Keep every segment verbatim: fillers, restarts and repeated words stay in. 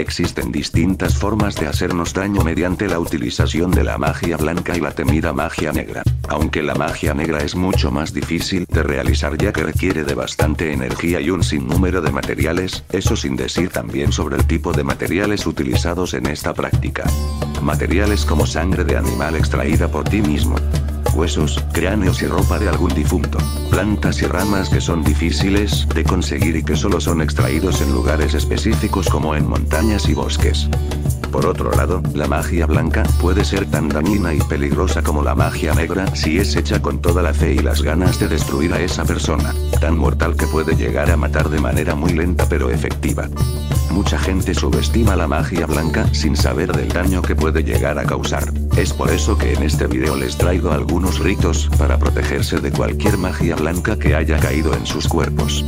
Existen distintas formas de hacernos daño mediante la utilización de la magia blanca y la temida magia negra. Aunque la magia negra es mucho más difícil de realizar ya que requiere de bastante energía y un sinnúmero de materiales, eso sin decir también sobre el tipo de materiales utilizados en esta práctica. Materiales como sangre de animal extraída por ti mismo, huesos, cráneos y ropa de algún difunto, plantas y ramas que son difíciles de conseguir y que solo son extraídos en lugares específicos como en montañas y bosques. Por otro lado, la magia blanca puede ser tan dañina y peligrosa como la magia negra si es hecha con toda la fe y las ganas de destruir a esa persona, tan mortal que puede llegar a matar de manera muy lenta pero efectiva. Mucha gente subestima la magia blanca sin saber del daño que puede llegar a causar. Es por eso que en este video les traigo algunos ritos para protegerse de cualquier magia blanca que haya caído en sus cuerpos.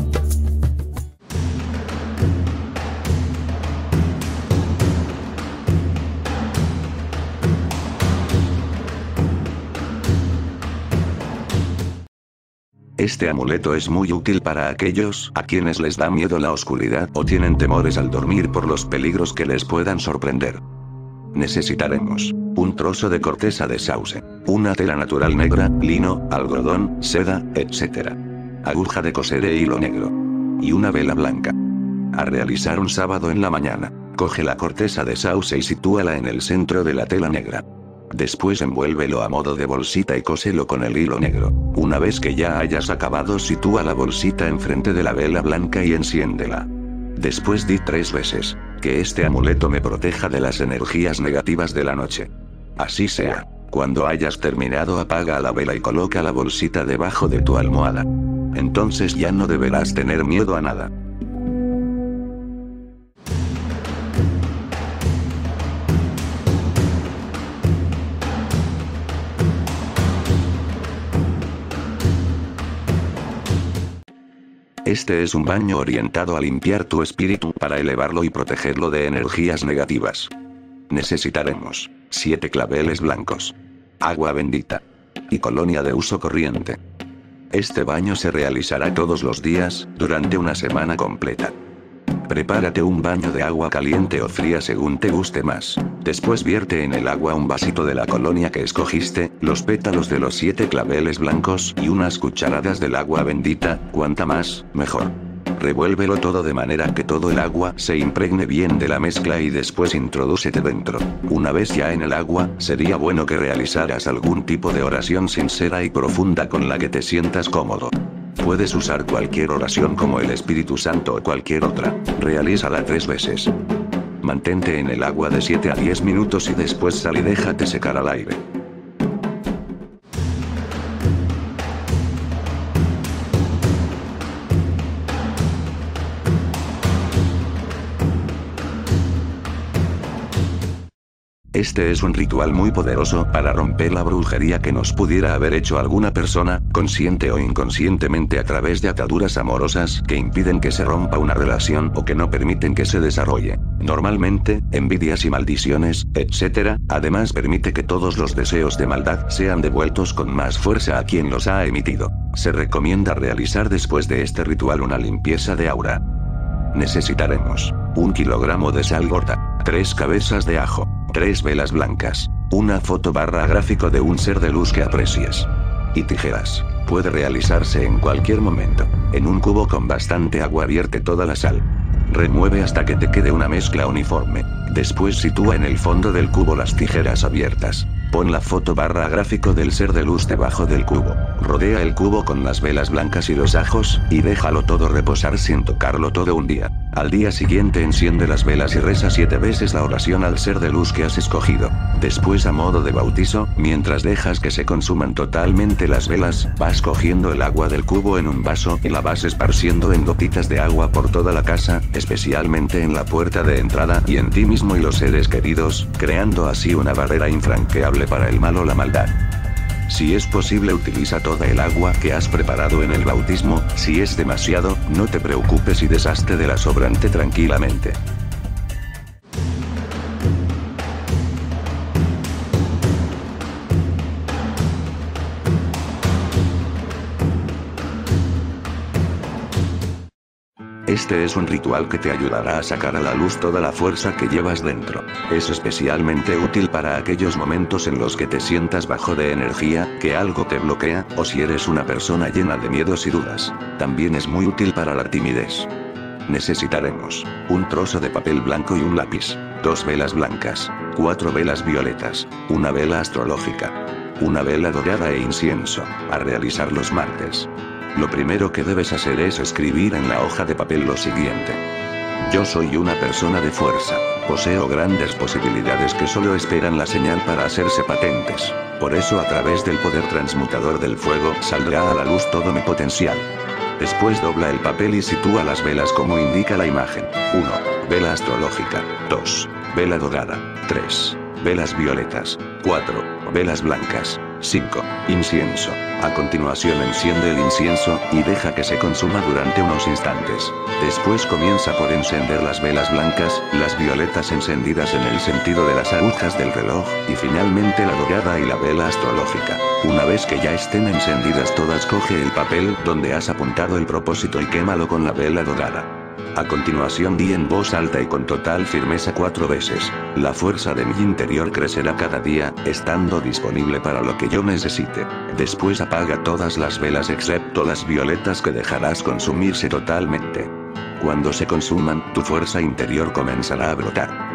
Este amuleto es muy útil para aquellos a quienes les da miedo la oscuridad o tienen temores al dormir por los peligros que les puedan sorprender. Necesitaremos un trozo de corteza de sauce, una tela natural negra, lino, algodón, seda, etcétera. Aguja de coser e hilo negro. Y una vela blanca. A realizar un sábado en la mañana, coge la corteza de sauce y sitúala en el centro de la tela negra. Después envuélvelo a modo de bolsita y cóselo con el hilo negro. Una vez que ya hayas acabado, sitúa la bolsita enfrente de la vela blanca y enciéndela. Después di tres veces: que este amuleto me proteja de las energías negativas de la noche. Así sea. Cuando hayas terminado, apaga la vela y coloca la bolsita debajo de tu almohada. Entonces ya no deberás tener miedo a nada. Este es un baño orientado a limpiar tu espíritu para elevarlo y protegerlo de energías negativas. Necesitaremos siete claveles blancos, agua bendita y colonia de uso corriente. Este baño se realizará todos los días, durante una semana completa. Prepárate un baño de agua caliente o fría según te guste más. Después vierte en el agua un vasito de la colonia que escogiste, los pétalos de los siete claveles blancos y unas cucharadas del agua bendita, cuanta más, mejor. Revuélvelo todo de manera que todo el agua se impregne bien de la mezcla y después introdúcete dentro. Una vez ya en el agua, sería bueno que realizaras algún tipo de oración sincera y profunda con la que te sientas cómodo. Puedes usar cualquier oración como el Espíritu Santo o cualquier otra. Realízala tres veces. Mantente en el agua de siete a diez minutos y después sal y déjate secar al aire. Este es un ritual muy poderoso para romper la brujería que nos pudiera haber hecho alguna persona, consciente o inconscientemente, a través de ataduras amorosas que impiden que se rompa una relación o que no permiten que se desarrolle. Normalmente, envidias y maldiciones, etcétera. Además, permite que todos los deseos de maldad sean devueltos con más fuerza a quien los ha emitido. Se recomienda realizar después de este ritual una limpieza de aura. Necesitaremos un kilogramo de sal gorda, tres cabezas de ajo, tres velas blancas, una foto barra gráfico de un ser de luz que aprecies. Y tijeras. Puede realizarse en cualquier momento. En un cubo con bastante agua vierte toda la sal. Remueve hasta que te quede una mezcla uniforme. Después sitúa en el fondo del cubo las tijeras abiertas. Pon la foto barra gráfico del ser de luz debajo del cubo. Rodea el cubo con las velas blancas y los ajos, y déjalo todo reposar sin tocarlo todo un día. Al día siguiente enciende las velas y reza siete veces la oración al ser de luz que has escogido. Después, a modo de bautizo, mientras dejas que se consuman totalmente las velas, vas cogiendo el agua del cubo en un vaso y la vas esparciendo en gotitas de agua por toda la casa, especialmente en la puerta de entrada y en ti mismo y los seres queridos, creando así una barrera infranqueable para el mal o la maldad. Si es posible, utiliza toda el agua que has preparado en el bautismo. Si es demasiado, no te preocupes y deshazte de la sobrante tranquilamente. Este es un ritual que te ayudará a sacar a la luz toda la fuerza que llevas dentro. Es especialmente útil para aquellos momentos en los que te sientas bajo de energía, que algo te bloquea, o si eres una persona llena de miedos y dudas. También es muy útil para la timidez. Necesitaremos un trozo de papel blanco y un lápiz, dos velas blancas, cuatro velas violetas, una vela astrológica, una vela dorada e incienso, a realizar los martes. Lo primero que debes hacer es escribir en la hoja de papel lo siguiente. Yo soy una persona de fuerza. Poseo grandes posibilidades que solo esperan la señal para hacerse patentes. Por eso a través del poder transmutador del fuego saldrá a la luz todo mi potencial. Después dobla el papel y sitúa las velas como indica la imagen. uno. Vela astrológica. dos. Vela dorada. tres. Velas violetas. cuatro. Velas blancas. cinco. Incienso. A continuación enciende el incienso, y deja que se consuma durante unos instantes. Después comienza por encender las velas blancas, las violetas encendidas en el sentido de las agujas del reloj, y finalmente la dorada y la vela astrológica. Una vez que ya estén encendidas todas, coge el papel donde has apuntado el propósito y quémalo con la vela dorada. A continuación di en voz alta y con total firmeza cuatro veces: la fuerza de mi interior crecerá cada día, estando disponible para lo que yo necesite. Después apaga todas las velas excepto las violetas que dejarás consumirse totalmente. Cuando se consuman, tu fuerza interior comenzará a brotar.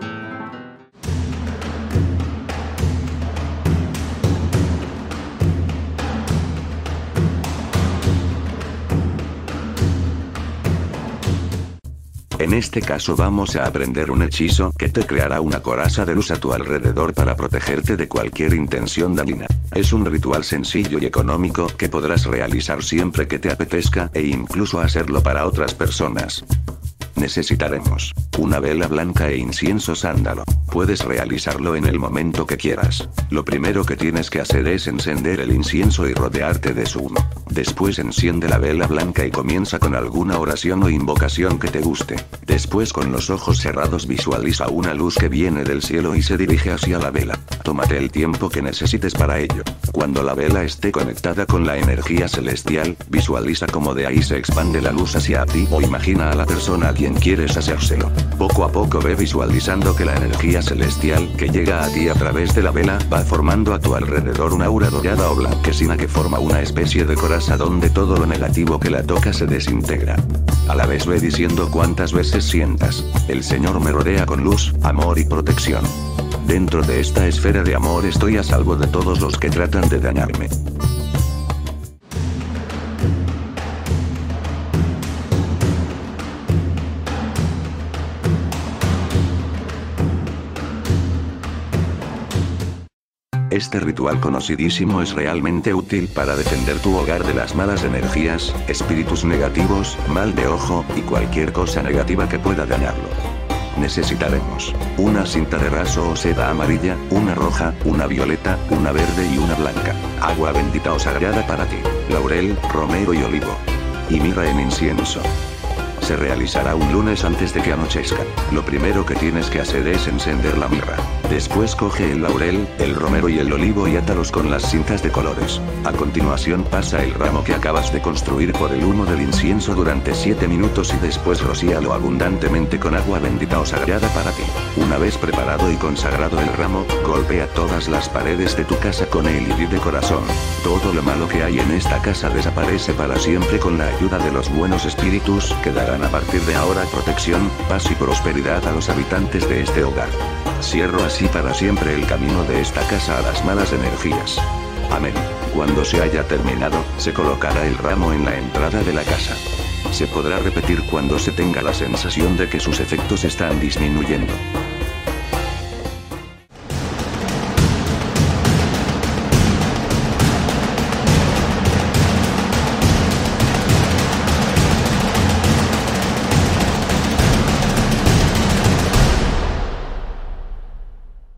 En este caso vamos a aprender un hechizo que te creará una coraza de luz a tu alrededor para protegerte de cualquier intención dañina. Es un ritual sencillo y económico que podrás realizar siempre que te apetezca e incluso hacerlo para otras personas. Necesitaremos una vela blanca e incienso sándalo. Puedes realizarlo en el momento que quieras. Lo primero que tienes que hacer es encender el incienso y rodearte de su humo. Después enciende la vela blanca y comienza con alguna oración o invocación que te guste. Después, con los ojos cerrados, visualiza una luz que viene del cielo y se dirige hacia la vela. Tómate el tiempo que necesites para ello. Cuando la vela esté conectada con la energía celestial, visualiza cómo de ahí se expande la luz hacia ti, o imagina a la persona a quien quieres hacérselo. Poco a poco ve visualizando que la energía celestial que llega a ti a través de la vela va formando a tu alrededor una aura dorada o blanquecina que forma una especie de coraza donde todo lo negativo que la toca se desintegra. A la vez ve diciendo cuantas veces sientas: el Señor me rodea con luz, amor y protección. Dentro de esta esfera de amor estoy a salvo de todos los que tratan de dañarme. Este ritual conocidísimo es realmente útil para defender tu hogar de las malas energías, espíritus negativos, mal de ojo, y cualquier cosa negativa que pueda dañarlo. Necesitaremos una cinta de raso o seda amarilla, una roja, una violeta, una verde y una blanca. Agua bendita o sagrada para ti, laurel, romero y olivo. Y mirra en incienso. Se realizará un lunes antes de que anochezca. Lo primero que tienes que hacer es encender la mirra. Después coge el laurel, el romero y el olivo y átalos con las cintas de colores. A continuación pasa el ramo que acabas de construir por el humo del incienso durante siete minutos y después rocíalo abundantemente con agua bendita o sagrada para ti. Una vez preparado y consagrado el ramo, golpea todas las paredes de tu casa con él y di de corazón: todo lo malo que hay en esta casa desaparece para siempre con la ayuda de los buenos espíritus que darán a partir de ahora protección, paz y prosperidad a los habitantes de este hogar. Cierro así para siempre el camino de esta casa a las malas energías. Amén. Cuando se haya terminado, se colocará el ramo en la entrada de la casa. Se podrá repetir cuando se tenga la sensación de que sus efectos están disminuyendo.